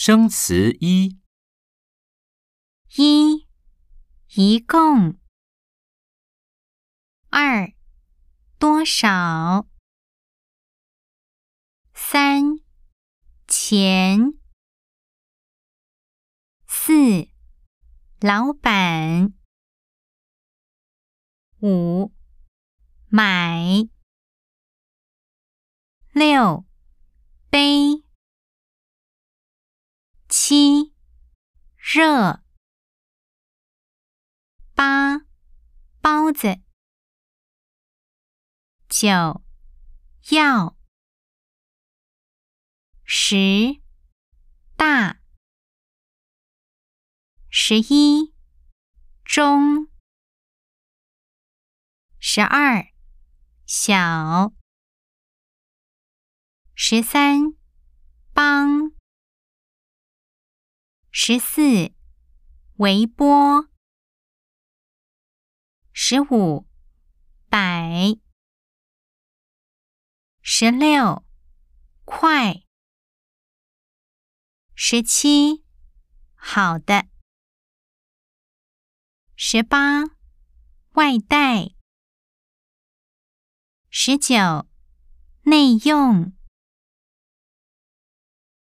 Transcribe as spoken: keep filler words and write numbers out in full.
生词一。 一，一共。二，多少。三，钱。四，老板。五，买。六，杯。七，热。八，包子。九，要。十，大。十一，中。十二，小。十三，帮。十四，微波。十五，百。十六，快。十七，好的。十八，外带。十九，内用。